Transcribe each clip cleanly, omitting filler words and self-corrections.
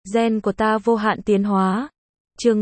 Gen của ta vô hạn tiến hóa. Chương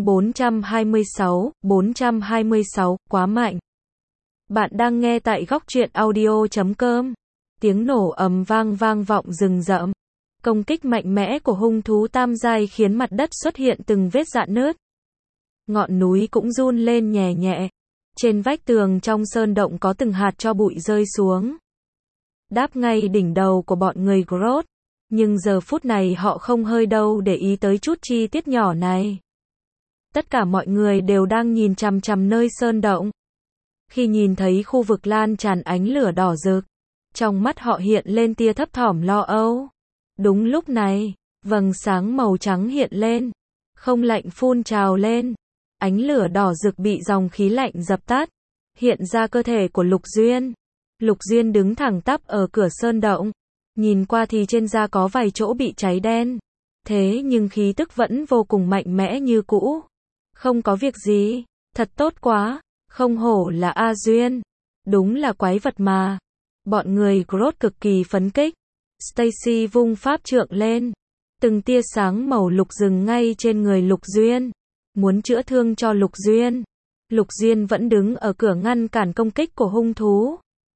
426, quá mạnh. Bạn đang nghe tại góc truyện audio.com. Tiếng nổ ầm vang vang vọng rừng rậm. Công kích mạnh mẽ của hung thú tam giai khiến mặt đất xuất hiện từng vết rạn nứt. Ngọn núi cũng run lên nhẹ nhẹ. Trên vách tường trong sơn động có từng hạt tro bụi rơi xuống. Đáp ngay đỉnh đầu của bọn người Grodd. Nhưng giờ phút này họ không hơi đâu để ý tới chút chi tiết nhỏ này. Tất cả mọi người đều đang nhìn chằm chằm nơi sơn động. Khi nhìn thấy khu vực lan tràn ánh lửa đỏ rực, trong mắt họ hiện lên tia thấp thỏm lo âu. Đúng lúc này, vầng sáng màu trắng hiện lên, không lạnh phun trào lên. Ánh lửa đỏ rực bị dòng khí lạnh dập tắt, hiện ra cơ thể của Lục Duyên. Lục Duyên đứng thẳng tắp ở cửa sơn động, nhìn qua thì trên da có vài chỗ bị cháy đen. Thế nhưng khí tức vẫn vô cùng mạnh mẽ như cũ. Không có việc gì, thật tốt quá, không hổ là A Duyên. Đúng là quái vật mà. Bọn người Grodd cực kỳ phấn khích. Stacy vung pháp trượng lên. Từng tia sáng màu lục dừng ngay trên người Lục Duyên. Muốn chữa thương cho Lục Duyên. Lục Duyên vẫn đứng ở cửa ngăn cản công kích của hung thú.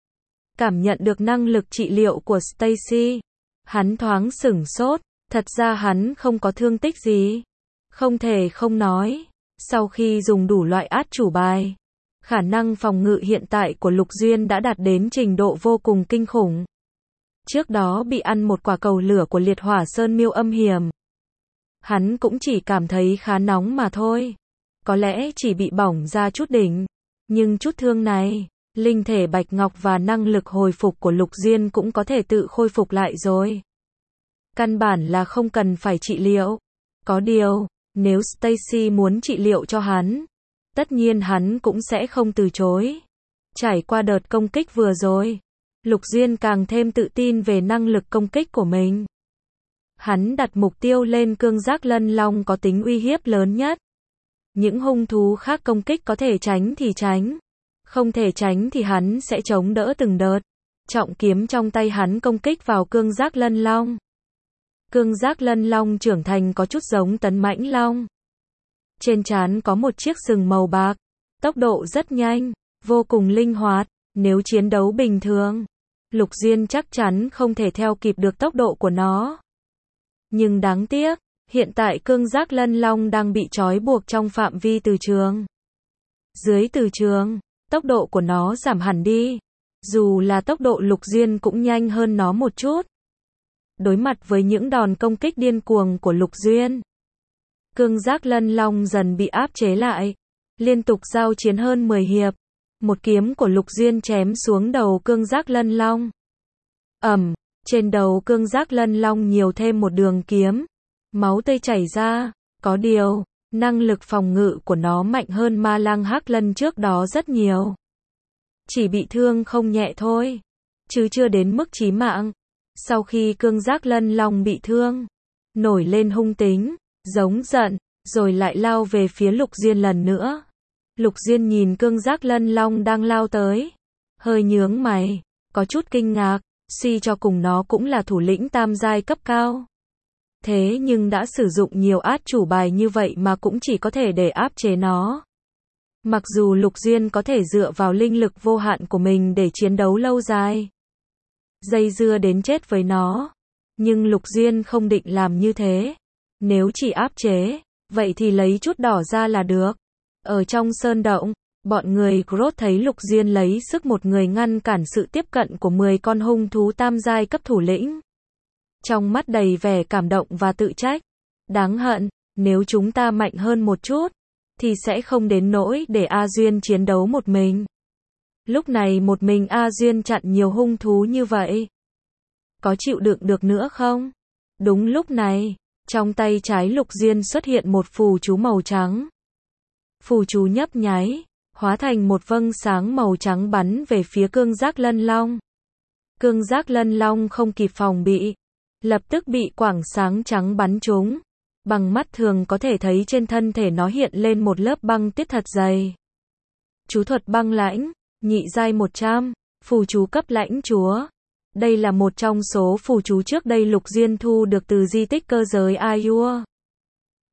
Cảm nhận được năng lực trị liệu của Stacy, hắn thoáng sửng sốt, thật ra hắn không có thương tích gì. Không thể không nói, sau khi dùng đủ loại át chủ bài, khả năng phòng ngự hiện tại của Lục Duyên đã đạt đến trình độ vô cùng kinh khủng. Trước đó bị ăn một quả cầu lửa của liệt hỏa sơn miêu âm hiểm. Hắn cũng chỉ cảm thấy khá nóng mà thôi. Có lẽ chỉ bị bỏng ra chút đỉnh. Nhưng chút thương này, linh thể bạch ngọc và năng lực hồi phục của Lục Duyên cũng có thể tự khôi phục lại rồi. Căn bản là không cần phải trị liệu. Có điều, nếu Stacy muốn trị liệu cho hắn, tất nhiên hắn cũng sẽ không từ chối. Trải qua đợt công kích vừa rồi, Lục Duyên càng thêm tự tin về năng lực công kích của mình. Hắn đặt mục tiêu lên cương giác lân long có tính uy hiếp lớn nhất. Những hung thú khác công kích có thể tránh thì tránh. Không thể tránh thì hắn sẽ chống đỡ từng đợt. Trọng kiếm trong tay hắn công kích vào cương giác lân long. Cương giác lân long trưởng thành có chút giống tấn mãnh long. Trên trán có một chiếc sừng màu bạc. Tốc độ rất nhanh, vô cùng linh hoạt. Nếu chiến đấu bình thường, Lục Duyên chắc chắn không thể theo kịp được tốc độ của nó. Nhưng đáng tiếc, hiện tại cương giác lân long đang bị trói buộc trong phạm vi từ trường. Dưới từ trường, tốc độ của nó giảm hẳn đi. Dù là tốc độ Lục Duyên cũng nhanh hơn nó một chút. Đối mặt với những đòn công kích điên cuồng của Lục Duyên, cương giác lân long dần bị áp chế lại. Liên tục giao chiến hơn 10 hiệp. Một kiếm của Lục Duyên chém xuống đầu cương giác lân long. Trên đầu cương giác lân long nhiều thêm một đường kiếm. Máu tươi chảy ra. Có điều, năng lực phòng ngự của nó mạnh hơn ma lang hắc lân trước đó rất nhiều. Chỉ bị thương không nhẹ thôi, chứ chưa đến mức chí mạng. Sau khi cương giác lân long bị thương, nổi lên hung tính, giống giận, rồi lại lao về phía Lục Duyên lần nữa. Lục Duyên nhìn cương giác lân long đang lao tới, hơi nhướng mày, có chút kinh ngạc, suy cho cùng nó cũng là thủ lĩnh tam giai cấp cao. Thế nhưng đã sử dụng nhiều át chủ bài như vậy mà cũng chỉ có thể để áp chế nó. Mặc dù Lục Duyên có thể dựa vào linh lực vô hạn của mình để chiến đấu lâu dài, dây dưa đến chết với nó, nhưng Lục Duyên không định làm như thế. Nếu chỉ áp chế, vậy thì lấy chút đỏ ra là được. Ở trong sơn động, bọn người Grodd thấy Lục Duyên lấy sức một người ngăn cản sự tiếp cận của 10 con hung thú tam giai cấp thủ lĩnh. Trong mắt đầy vẻ cảm động và tự trách. Đáng hận, nếu chúng ta mạnh hơn một chút, thì sẽ không đến nỗi để A Duyên chiến đấu một mình. Lúc này một mình A Duyên chặn nhiều hung thú như vậy, có chịu đựng được nữa không? Đúng lúc này, trong tay trái Lục Duyên xuất hiện một phù chú màu trắng. Phù chú nhấp nháy, hóa thành một vầng sáng màu trắng bắn về phía cương giác lân long. Cương giác lân long không kịp phòng bị, lập tức bị quảng sáng trắng bắn trúng. Bằng mắt thường có thể thấy trên thân thể nó hiện lên một lớp băng tiết thật dày. Chú thuật băng lãnh, nhị giai 100, phù chú cấp lãnh chúa. Đây là một trong số phù chú trước đây Lục Duyên thu được từ di tích cơ giới Ayur.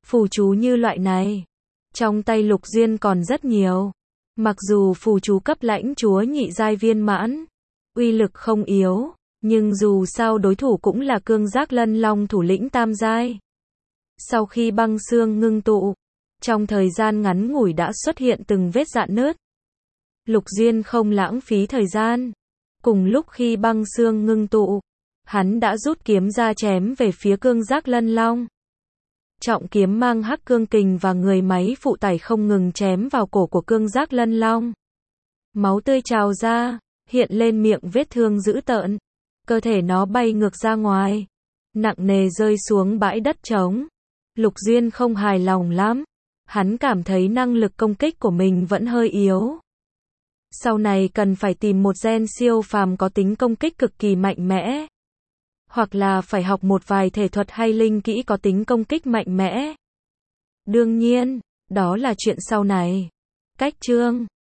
Phù chú như loại này, trong tay Lục Duyên còn rất nhiều. Mặc dù phù chú cấp lãnh chúa nhị giai viên mãn, uy lực không yếu, nhưng dù sao đối thủ cũng là cương giác lân long thủ lĩnh tam giai. Sau khi băng xương ngưng tụ, trong thời gian ngắn ngủi đã xuất hiện từng vết rạn nứt. Lục Duyên không lãng phí thời gian. Cùng lúc khi băng xương ngưng tụ, hắn đã rút kiếm ra chém về phía cương giác lân long. Trọng kiếm mang hắc cương kình và người máy phụ tải không ngừng chém vào cổ của cương giác lân long. Máu tươi trào ra, hiện lên miệng vết thương dữ tợn. Cơ thể nó bay ngược ra ngoài, nặng nề rơi xuống bãi đất trống. Lục Duyên không hài lòng lắm. Hắn cảm thấy năng lực công kích của mình vẫn hơi yếu. Sau này cần phải tìm một gen siêu phàm có tính công kích cực kỳ mạnh mẽ. Hoặc là phải học một vài thể thuật hay linh kỹ có tính công kích mạnh mẽ. Đương nhiên, đó là chuyện sau này. Cách chương